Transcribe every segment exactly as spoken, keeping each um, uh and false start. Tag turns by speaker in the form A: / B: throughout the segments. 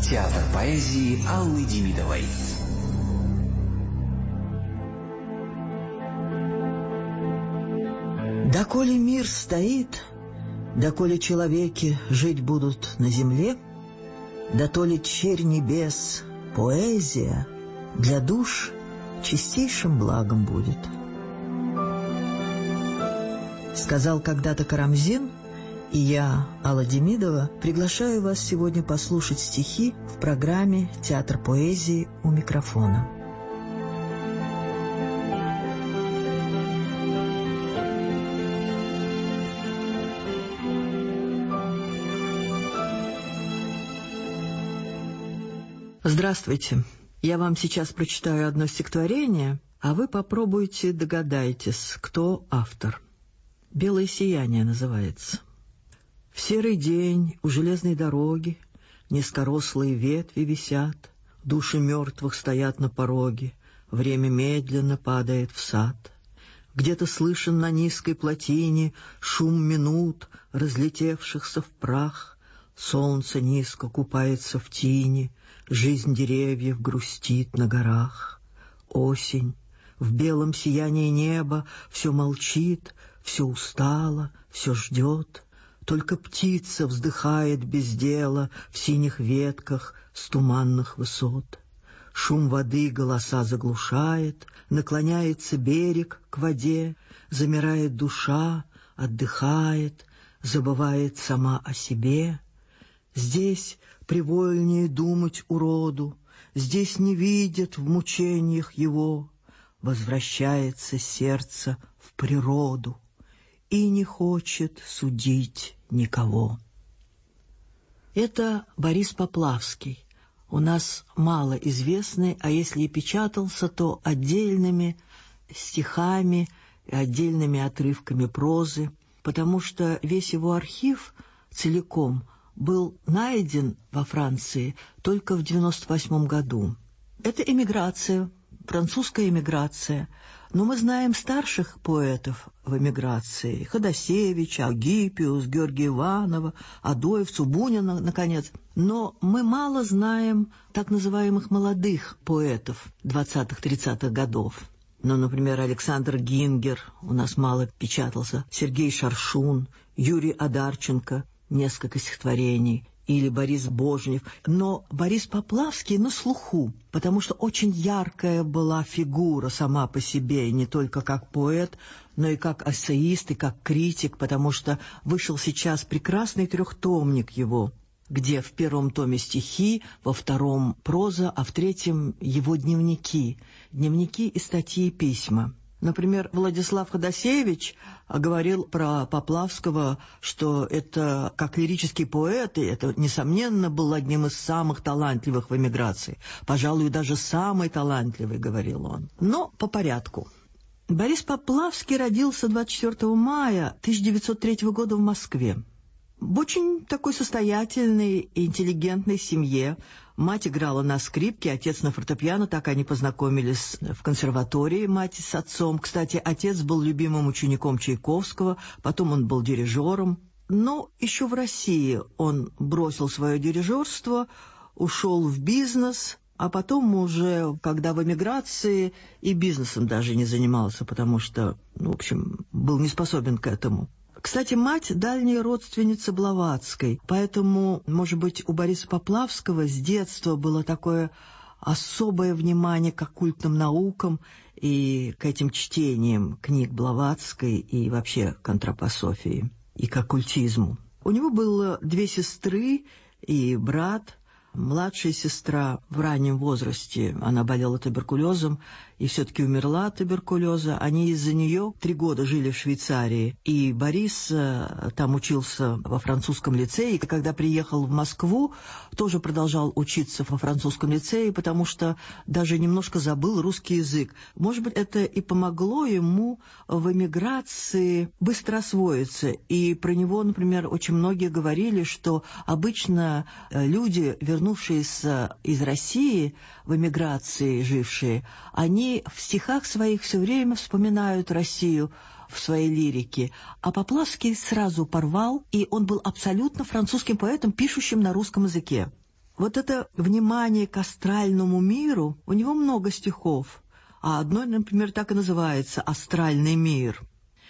A: Театр поэзии Аллы Демидовой.
B: Доколе мир стоит, доколе человеки жить будут на земле, дотоле черь небес, поэзия для душ чистейшим благом будет. Сказал когда-то Карамзин, и я, Алла Демидова, приглашаю вас сегодня послушать стихи в программе «Театр поэзии» у микрофона. Здравствуйте. Я вам сейчас прочитаю одно стихотворение, а вы попробуйте догадайтесь, кто автор. «Белое сияние» называется. В серый день у железной дороги низкорослые ветви висят, души мертвых стоят на пороге, время медленно падает в сад. Где-то слышен на низкой плотине шум минут, разлетевшихся в прах. Солнце низко купается в тине, жизнь деревьев грустит на горах. Осень в белом сиянии неба все молчит, все устало, все ждет. Только птица вздыхает без дела в синих ветках с туманных высот. Шум воды голоса заглушает, наклоняется берег к воде, замирает душа, отдыхает, забывает сама о себе. Здесь привольнее думать уроду, здесь не видят в мучениях его. Возвращается сердце в природу и не хочет судить никого. Это Борис Поплавский, у нас мало известный, а если и печатался, то отдельными стихами и отдельными отрывками прозы, потому что весь его архив целиком был найден во Франции только в девяносто восьмом году. Это эмиграция, французская эмиграция. Но мы знаем старших поэтов в эмиграции: Ходосевича, Агиппиус, Георгия Иванова, Адоевцу, Бунина, наконец. Но мы мало знаем так называемых молодых поэтов двадцатых-тридцатых годов. Ну, например, Александр Гингер у нас мало печатался, Сергей Шаршун, Юрий Одарченко, несколько стихотворений, или Борис Божнев. Но Борис Поплавский на слуху, потому что очень яркая была фигура сама по себе, и не только как поэт, но и как эссеист, и как критик, потому что вышел сейчас прекрасный трехтомник его, где в первом томе стихи, во втором проза, а в третьем его дневники. Дневники и статьи и письма. Например, Владислав Ходосевич говорил про Поплавского, что это как лирический поэт, и это, несомненно, был одним из самых талантливых в эмиграции. Пожалуй, даже самый талантливый, говорил он. Но по порядку. Борис Поплавский родился двадцать четвёртого мая тысяча девятьсот третьего года в Москве. В очень такой состоятельной и интеллигентной семье. Мать играла на скрипке, отец на фортепиано, так они познакомились в консерватории, мать с отцом. Кстати, отец был любимым учеником Чайковского, потом он был дирижером. Но еще в России он бросил свое дирижерство, ушел в бизнес, а потом уже, когда в эмиграции, и бизнесом даже не занимался, потому что, ну, в общем, был не способен к этому. Кстати, мать — дальняя родственница Блаватской, поэтому, может быть, у Бориса Поплавского с детства было такое особое внимание к оккультным наукам и к этим чтениям книг Блаватской и вообще к антропософии и к оккультизму. У него было две сестры и брат. Младшая сестра в раннем возрасте, она болела туберкулезом и все-таки умерла от туберкулеза. Они из-за нее три года жили в Швейцарии. И Борис там учился во французском лицее. И когда приехал в Москву, тоже продолжал учиться во французском лицее, потому что даже немножко забыл русский язык. Может быть, это и помогло ему в эмиграции быстро освоиться. И про него, например, очень многие говорили, что обычно люди, вернувшиеся из России в эмиграции жившие, они в стихах своих все время вспоминают Россию в своей лирике. А Поплавский сразу порвал, и он был абсолютно французским поэтом, пишущим на русском языке. Вот это внимание к астральному миру, у него много стихов, а одно, например, так и называется «Астральный мир».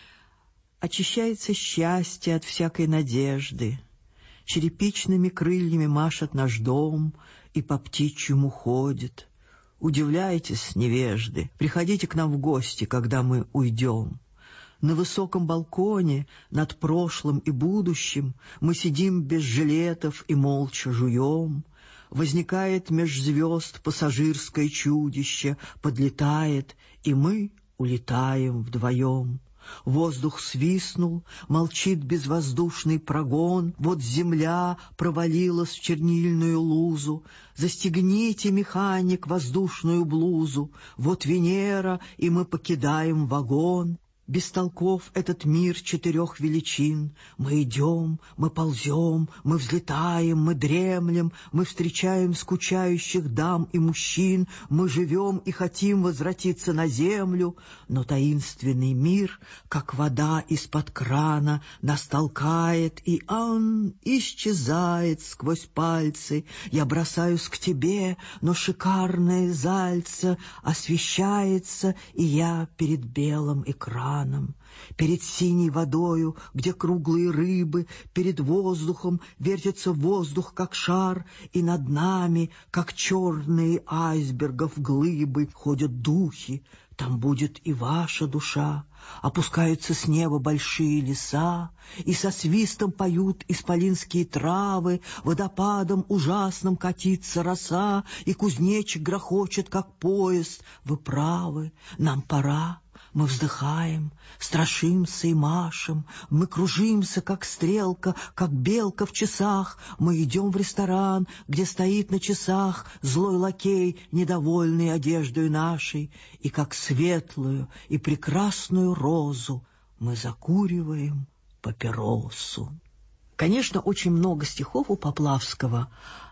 B: «Очищается счастье от всякой надежды, черепичными крыльями машет наш дом и по птичьему ходит. Удивляйтесь, невежды, приходите к нам в гости, когда мы уйдем. На высоком балконе над прошлым и будущим мы сидим без жилетов и молча жуем. Возникает меж звезд пассажирское чудище, подлетает, и мы улетаем вдвоем. Воздух свистнул, молчит безвоздушный прогон, вот земля провалилась в чернильную лузу. Застегните, механик, воздушную блузу, вот Венера, и мы покидаем вагон. Бестолков этот мир четырех величин. Мы идем, мы ползем, мы взлетаем, мы дремлем, мы встречаем скучающих дам и мужчин, мы живем и хотим возвратиться на землю, но таинственный мир, как вода из-под крана, нас толкает, и он исчезает сквозь пальцы. Я бросаюсь к тебе, но шикарное зальце освещается, и я перед белым экраном. Перед синей водою, где круглые рыбы, перед воздухом вертится воздух, как шар, и над нами, как черные айсбергов глыбы, ходят духи. Там будет и ваша душа. Опускаются с неба большие леса, и со свистом поют исполинские травы, водопадом ужасным катится роса, и кузнечик грохочет, как поезд. Вы правы, нам пора. Мы вздыхаем, страшимся и машем, мы кружимся, как стрелка, как белка в часах. Мы идем в ресторан, где стоит на часах злой лакей, недовольный одеждой нашей, и как светлую и прекрасную розу мы закуриваем папиросу. Конечно, очень много стихов у Поплавского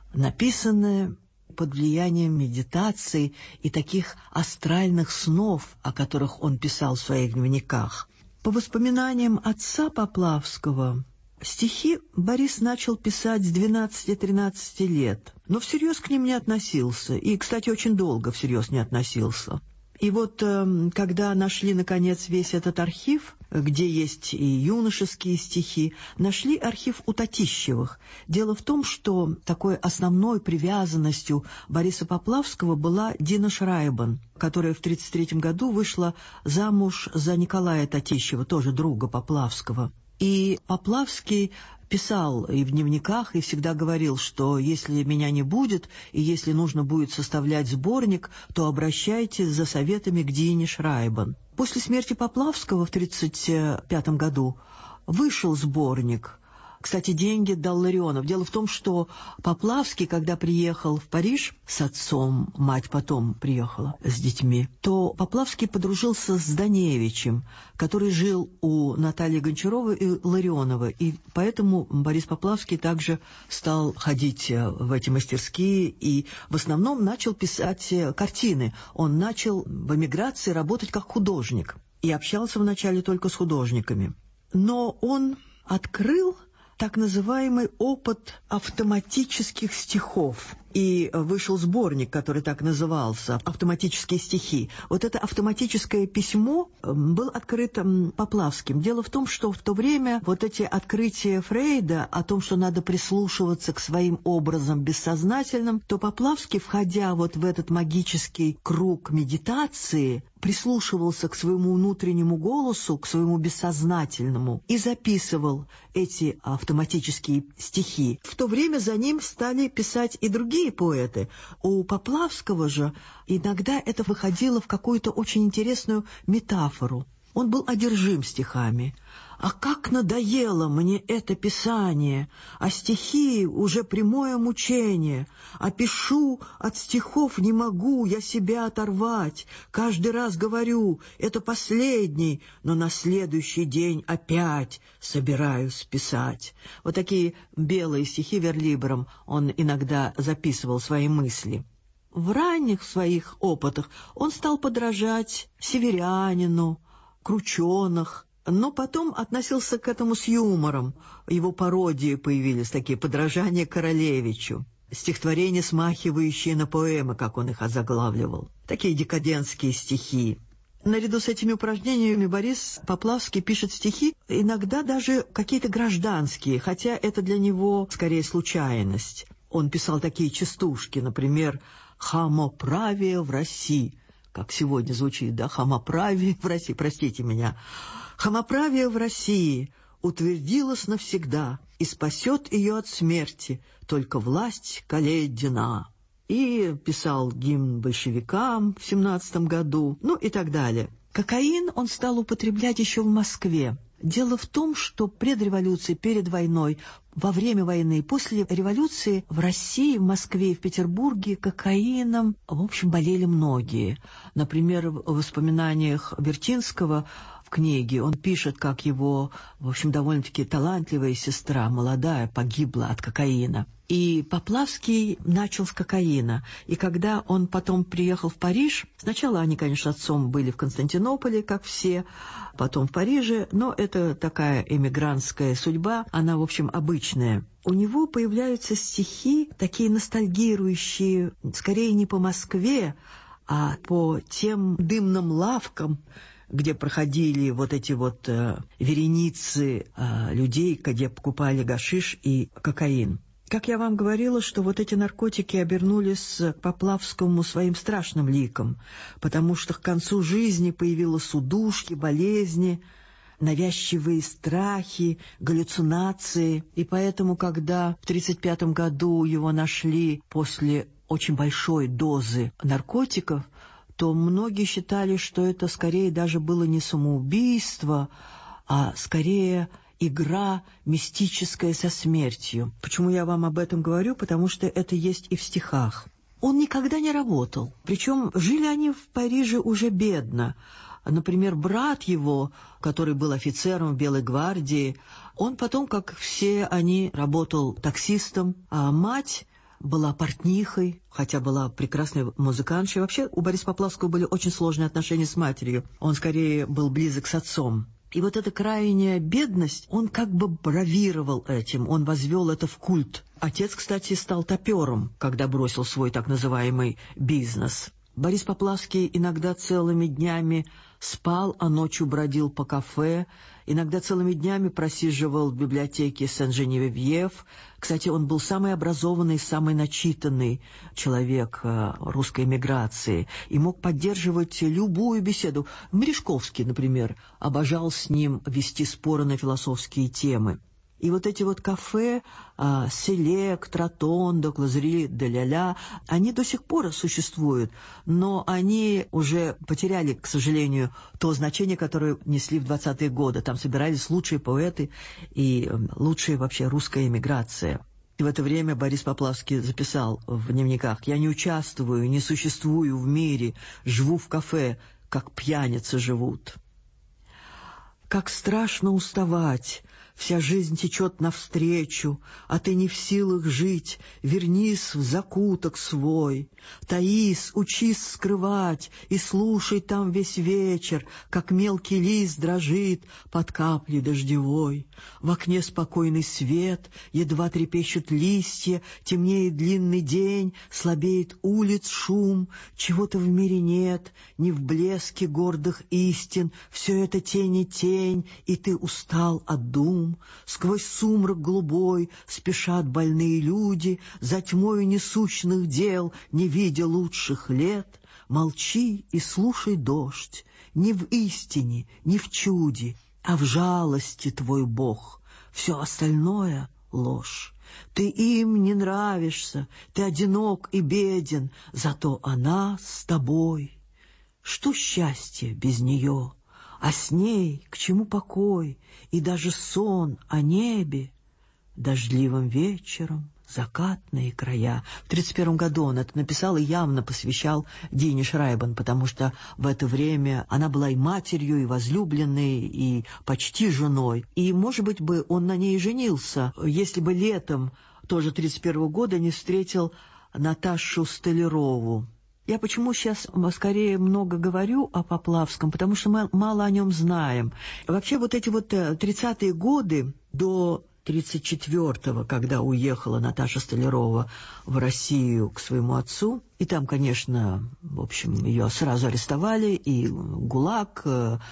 B: написаны под влиянием медитации и таких астральных снов, о которых он писал в своих дневниках. По воспоминаниям отца Поплавского, стихи Борис начал писать с двенадцати-тринадцати лет, но всерьез к ним не относился, и, кстати, очень долго всерьез не относился. И вот, когда нашли, наконец, весь этот архив, где есть и юношеские стихи, нашли архив у Татищевых. Дело в том, что такой основной привязанностью Бориса Поплавского была Дина Шрайбан, которая в тридцать третьем году вышла замуж за Николая Татищева, тоже друга Поплавского. И Поплавский писал и в дневниках, и всегда говорил, что если меня не будет, и если нужно будет составлять сборник, то обращайтесь за советами к Дине Шрайбан. После смерти Поплавского в тридцать пятом году вышел сборник. Кстати, деньги дал Ларионов. Дело в том, что Поплавский, когда приехал в Париж с отцом, мать потом приехала с детьми, то Поплавский подружился с Даневичем, который жил у Натальи Гончаровой и Ларионова, и поэтому Борис Поплавский также стал ходить в эти мастерские и в основном начал писать картины. Он начал в эмиграции работать как художник и общался вначале только с художниками. Но он открыл так называемый опыт автоматических стихов. И вышел сборник, который так назывался «Автоматические стихи». Вот это автоматическое письмо было открыто Поплавским. Дело в том, что в то время вот эти открытия Фрейда о том, что надо прислушиваться к своим образам бессознательным, то Поплавский, входя вот в этот магический круг медитации, прислушивался к своему внутреннему голосу, к своему бессознательному и записывал эти автоматические стихи. В то время за ним стали писать и другие поэты. У Поплавского же иногда это выходило в какую-то очень интересную метафору. Он был одержим стихами. А как надоело мне это писание, а стихи уже прямое мучение. А пишу, от стихов не могу я себя оторвать. Каждый раз говорю, это последний, но на следующий день опять собираюсь писать. Вот такие белые стихи верлибром он иногда записывал свои мысли. В ранних своих опытах он стал подражать Северянину, Крученых, но потом относился к этому с юмором. Его пародии появились, такие подражания Королевичу. стихотворения, смахивающие на поэмы, как он их озаглавливал. Такие декадентские стихи. Наряду с этими упражнениями Борис Поплавский пишет стихи, иногда даже какие-то гражданские, хотя это для него скорее случайность. Он писал такие частушки, например, «Хамоправие в России», как сегодня звучит, да, «Хамоправие в России», простите меня. «Хамоправие в России утвердилось навсегда, и спасет ее от смерти только власть Каледина». И писал гимн большевикам в семнадцатом году, ну и так далее. Кокаин он стал употреблять еще в Москве. Дело в том, что пред революцией, перед войной, во время войны и после революции в России, в Москве и в Петербурге кокаином, в общем, болели многие. Например, в воспоминаниях Вертинского в книге он пишет, как его, в общем, довольно-таки талантливая сестра, молодая, погибла от кокаина. И Поплавский начал с кокаина. И когда он потом приехал в Париж, сначала они, конечно, с отцом были в Константинополе, как все, потом в Париже, но это такая эмигрантская судьба, она, в общем, обычная. У него появляются стихи, такие ностальгирующие, скорее не по Москве, а по тем дымным лавкам, где проходили вот эти вот э, вереницы э, людей, где покупали гашиш и кокаин. Как я вам говорила, что вот эти наркотики обернулись к Поплавскому своим страшным ликом, потому что к концу жизни появились удушки, болезни, навязчивые страхи, галлюцинации. И поэтому, когда в тридцать пятом году его нашли после очень большой дозы наркотиков, то многие считали, что это скорее даже было не самоубийство, а скорее игра мистическая со смертью. Почему я вам об этом говорю? Потому что это есть и в стихах. Он никогда не работал. Причем жили они в Париже уже бедно. Например, брат его, который был офицером в Белой гвардии, он потом, как все они, работал таксистом, а мать была портнихой, хотя была прекрасной музыкантшей. Вообще у Бориса Поплавского были очень сложные отношения с матерью. Он скорее был близок с отцом. И вот эта крайняя бедность, он как бы бравировал этим, он возвел это в культ. Отец, кстати, стал топером, когда бросил свой так называемый бизнес. Борис Поплавский иногда целыми днями спал, а ночью бродил по кафе, иногда целыми днями просиживал в библиотеке Сен-Женевьев. Кстати, он был самый образованный, самый начитанный человек русской эмиграции и мог поддерживать любую беседу. Мережковский, например, обожал с ним вести споры на философские темы. И вот эти вот кафе «Селект», «Ротонда», «Клазери де ля-ля», они до сих пор существуют, но они уже потеряли, к сожалению, то значение, которое несли в двадцатые годы. Там собирались лучшие поэты и лучшая вообще русская эмиграция. И в это время Борис Поплавский записал в дневниках: «Я не участвую, не существую в мире, живу в кафе, как пьяницы живут». Как страшно уставать, вся жизнь течет навстречу, а ты не в силах жить, вернись в закуток свой. Таись, учись скрывать и слушай там весь вечер, как мелкий лист дрожит под каплей дождевой. В окне спокойный свет, едва трепещут листья, темнеет длинный день, слабеет улиц шум, чего-то в мире нет, ни в блеске гордых истин, все это тень и тень, и ты устал от дум. Сквозь сумрак голубой спешат больные люди, за тьмою несущных дел, не видя лучших лет. Молчи и слушай дождь, не в истине, не в чуде, а в жалости твой Бог. Все остальное — ложь. Ты им не нравишься, ты одинок и беден, зато она с тобой. Что счастье без нее? А с ней к чему покой и даже сон о небе? Дождливым вечером закатные края. В тридцать первом году он это написал и явно посвящал Дине Шрайбен, потому что в это время она была и матерью, и возлюбленной, и почти женой. И, может быть, бы он на ней женился, если бы летом тоже тридцать первого года не встретил Наташу Столярову. Я почему сейчас скорее много говорю о Поплавском, потому что мы мало о нем знаем. Вообще вот эти вот тридцатые годы до тридцать четвёртого, когда уехала Наташа Столярова в Россию к своему отцу. И там, конечно, в общем, ее сразу арестовали, и ГУЛАГ,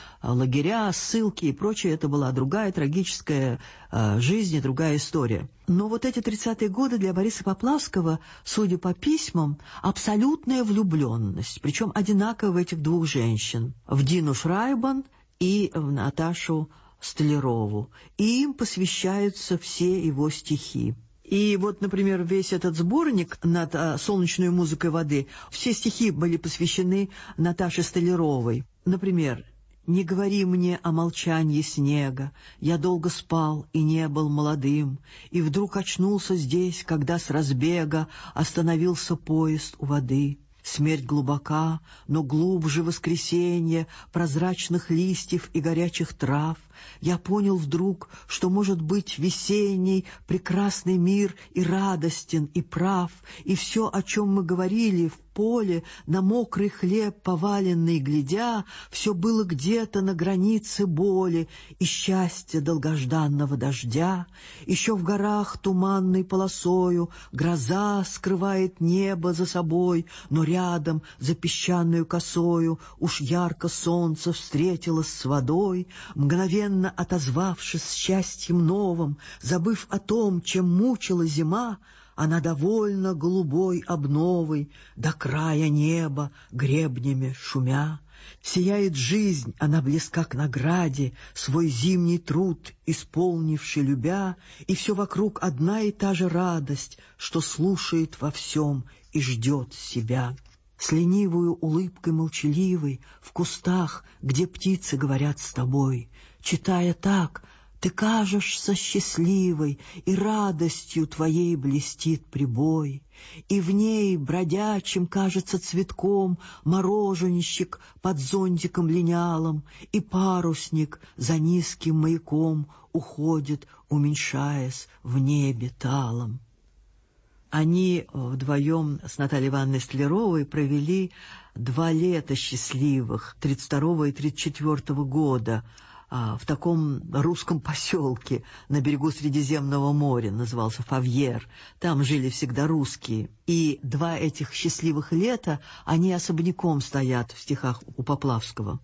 B: лагеря, ссылки и прочее. Это была другая трагическая жизнь и другая история. Но вот эти тридцатые годы для Бориса Поплавского, судя по письмам, абсолютная влюбленность, причем одинаково в этих двух женщин, в Дину Шрайбан и в Наташу Столярову. И им посвящаются все его стихи. И вот, например, весь этот сборник над а, солнечной музыкой воды, все стихи были посвящены Наташе Столяровой. Например, «Не говори мне о молчании снега, я долго спал и не был молодым, и вдруг очнулся здесь, когда с разбега остановился поезд у воды». Смерть глубока, но глубже воскресенье прозрачных листьев и горячих трав. Я понял вдруг, что может быть весенний прекрасный мир и радостен, и прав, и все, о чем мы говорили в поле, на мокрый хлеб поваленный глядя, все было где-то на границе боли и счастья долгожданного дождя. Еще в горах туманной полосою гроза скрывает небо за собой, но рядом за песчаную косою уж ярко солнце встретилось с водой, мгновенно отозвавшись с счастьем новым, забыв о том, чем мучила зима, она довольна голубой обновой, до края неба гребнями шумя. Сияет жизнь, она близка к награде, свой зимний труд исполнивший любя, и все вокруг одна и та же радость, что слушает во всем и ждет себя. С ленивую улыбкой молчаливой в кустах, где птицы говорят с тобой, читая так, ты кажешься счастливой, и радостью твоей блестит прибой, и в ней бродячим кажется цветком мороженщик под зонтиком линялым, и парусник за низким маяком уходит, уменьшаясь в небе талом. Они вдвоем с Натальей Ивановной Столяровой провели два лета счастливых, тридцать второго и тридцать четвёртого года, в таком русском поселке на берегу Средиземного моря, назывался Фавьер. Там жили всегда русские. И два этих счастливых лета, они особняком стоят в стихах у Поплавского.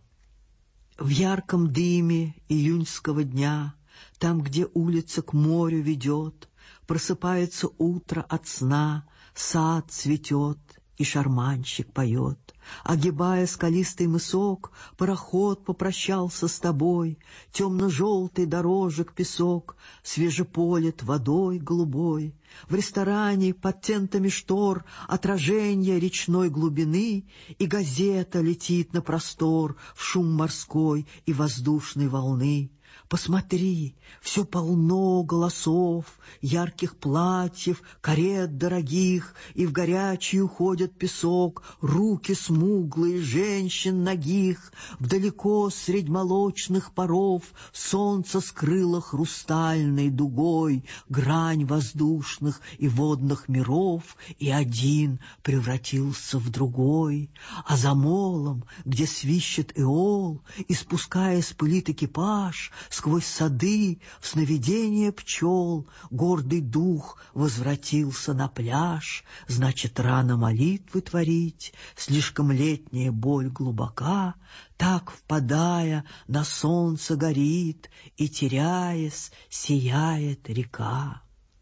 B: В ярком дыме июньского дня, там, где улица к морю ведет, просыпается утро от сна, сад цветет, и шарманщик поет. Огибая скалистый мысок, пароход попрощался с тобой, темно-желтый дорожек песок свежеполит водой голубой. В ресторане под тентами штор отражение речной глубины, и газета летит на простор в шум морской и воздушной волны. Посмотри, все полно голосов, ярких платьев, карет дорогих, и в горячий уходит песок, руки смуглые женщин нагих. Вдалеко средь молочных паров солнце скрыло хрустальной дугой грань воздушных и водных миров, и один превратился в другой. А за молом, где свищет эол, и спускаясь пылит экипаж, сквозь сады в сновидение пчел гордый дух возвратился на пляж. Значит, рано молитвы творить, слишком летняя боль глубока, так, впадая, на солнце горит, и, теряясь, сияет река.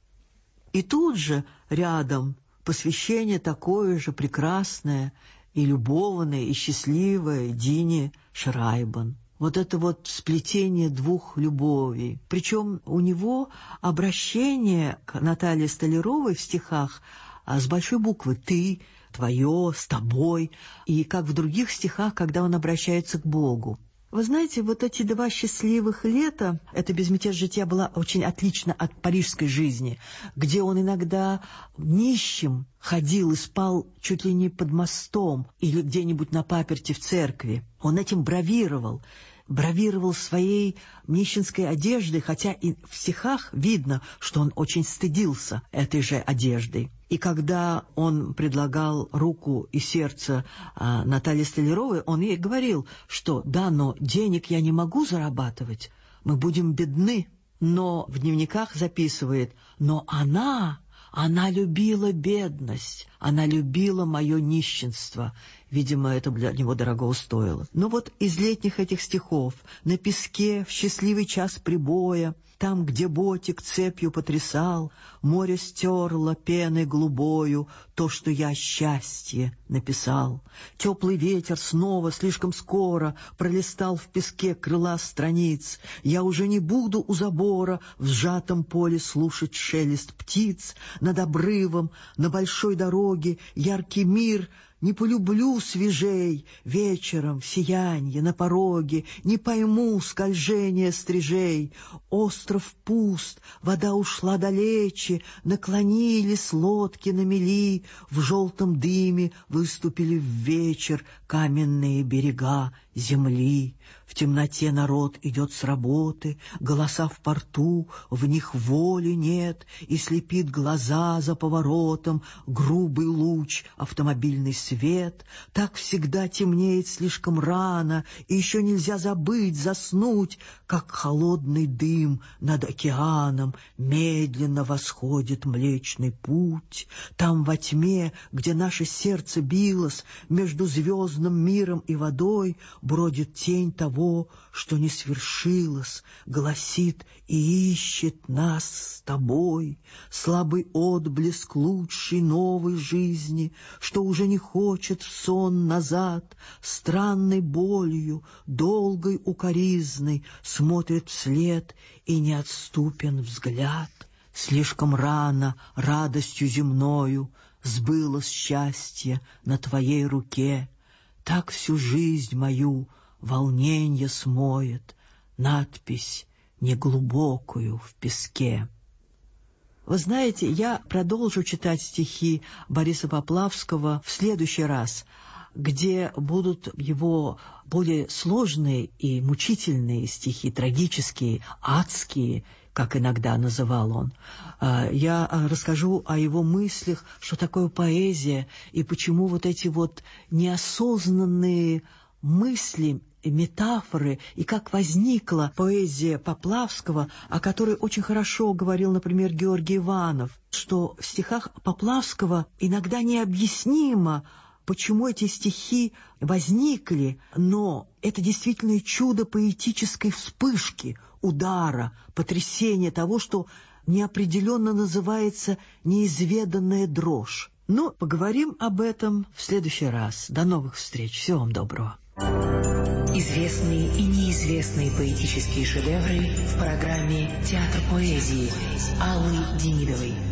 B: И тут же рядом посвящение такое же прекрасное и любовное, и счастливое Дине Шрайбан. Вот это вот сплетение двух любовей. Причем у него обращение к Наталье Столяровой в стихах с большой буквы «ты», «твое», «с тобой», и как в других стихах, когда он обращается к Богу. Вы знаете, вот эти два счастливых лета, эта безмятежность жития была очень отлична от парижской жизни, где он иногда нищим ходил и спал чуть ли не под мостом или где-нибудь на паперти в церкви. Он этим бравировал. бравировал своей нищенской одеждой, хотя и в стихах видно, что он очень стыдился этой же одеждой. И когда он предлагал руку и сердце а, Наталье Столяровой, он ей говорил, что да, но денег я не могу зарабатывать, мы будем бедны. но в дневниках записывает: «Но она, она любила бедность, она любила мое нищенство». Видимо, это для него дорого стоило. Но вот из летних этих стихов: «На песке в счастливый час прибоя, там, где ботик цепью потрясал, море стерло пеной голубою то, что я счастье написал. Теплый ветер снова слишком скоро пролистал в песке крыла страниц. Я уже не буду у забора в сжатом поле слушать шелест птиц. Над обрывом, на большой дороге яркий мир не полюблю свежей, вечером в сиянье на пороге не пойму скольжения стрижей. Остров пуст, вода ушла далече, наклонились лодки на мели, в желтом дыме выступили в вечер каменные берега земли. В темноте народ идет с работы, голоса в порту, в них воли нет, и слепит глаза за поворотом грубый луч, автомобильный свет. Так всегда темнеет слишком рано, и еще нельзя забыть заснуть, как холодный дым над океаном медленно восходит Млечный Путь. Там во тьме, где наше сердце билось, между звездным миром и водой, бродит тень того, что не свершилось, гласит и ищет нас с тобой. Слабый отблеск лучшей новой жизни, что уже не хочет в сон назад, странной болью, долгой укоризной смотрит вслед, и неотступен взгляд. Слишком рано радостью земною сбылось счастье на твоей руке. Так всю жизнь мою волненье смоет надпись неглубокую в песке. Вы знаете, я продолжу читать стихи Бориса Поплавского в следующий раз, где будут его более сложные и мучительные стихи, трагические, адские, как иногда называл он. Я расскажу о его мыслях, что такое поэзия, и почему вот эти вот неосознанные мысли, метафоры, и как возникла поэзия Поплавского, о которой очень хорошо говорил, например, Георгий Иванов, что в стихах Поплавского иногда необъяснимо, почему эти стихи возникли, но это действительно чудо поэтической вспышки, удара, потрясения того, что неопределенно называется неизведанная дрожь. Но поговорим об этом в следующий раз. До новых встреч. Всего вам доброго.
A: Известные и неизвестные поэтические шедевры в программе «Театр поэзии» Аллы Демидовой.